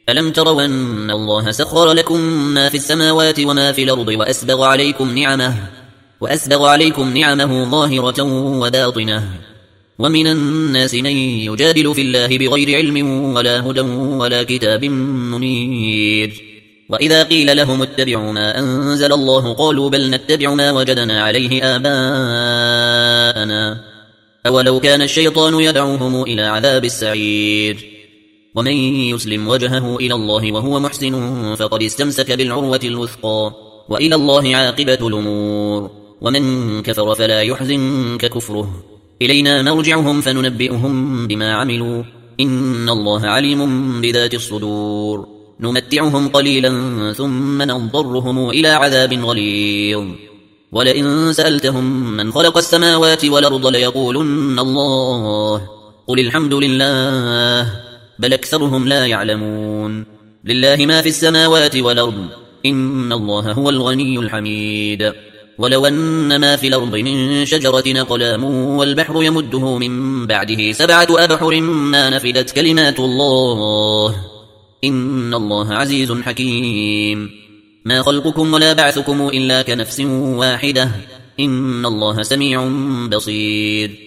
ألم تروا أن الله سخر لكم ما في السماوات وما في الأرض وأسبغ عليكم نعمه ظاهرة وباطنة ومن الناس من يجادل في الله بغير علم ولا هدى ولا كتاب منير وإذا قيل لهم اتبعوا ما أنزل الله قالوا بل نتبع ما وجدنا عليه آباءنا أولو كان الشيطان يدعوهم إلى عذاب السعير ومن يسلم وجهه إلى الله وهو محسن فقد استمسك بالعروة الوثقى وإلى الله عاقبة الأمور ومن كفر فلا يحزنك كفره إلينا مرجعهم فننبئهم بما عملوا إن الله عليم بذات الصدور نمتعهم قليلا ثم نضطرهم إلى عذاب غليظ ولئن سألتهم من خلق السماوات والأرض ليقولن الله قل الحمد لله بل أكثرهم لا يعلمون لله ما في السماوات والأرض إن الله هو الغني الحميد ولو أن ما في الأرض من شجرة أقلام والبحر يمده من بعده 7 أبحر ما نفدت كلمات الله إن الله عزيز حكيم ما خلقكم ولا بعثكم إلا كنفس واحدة إن الله سميع بصير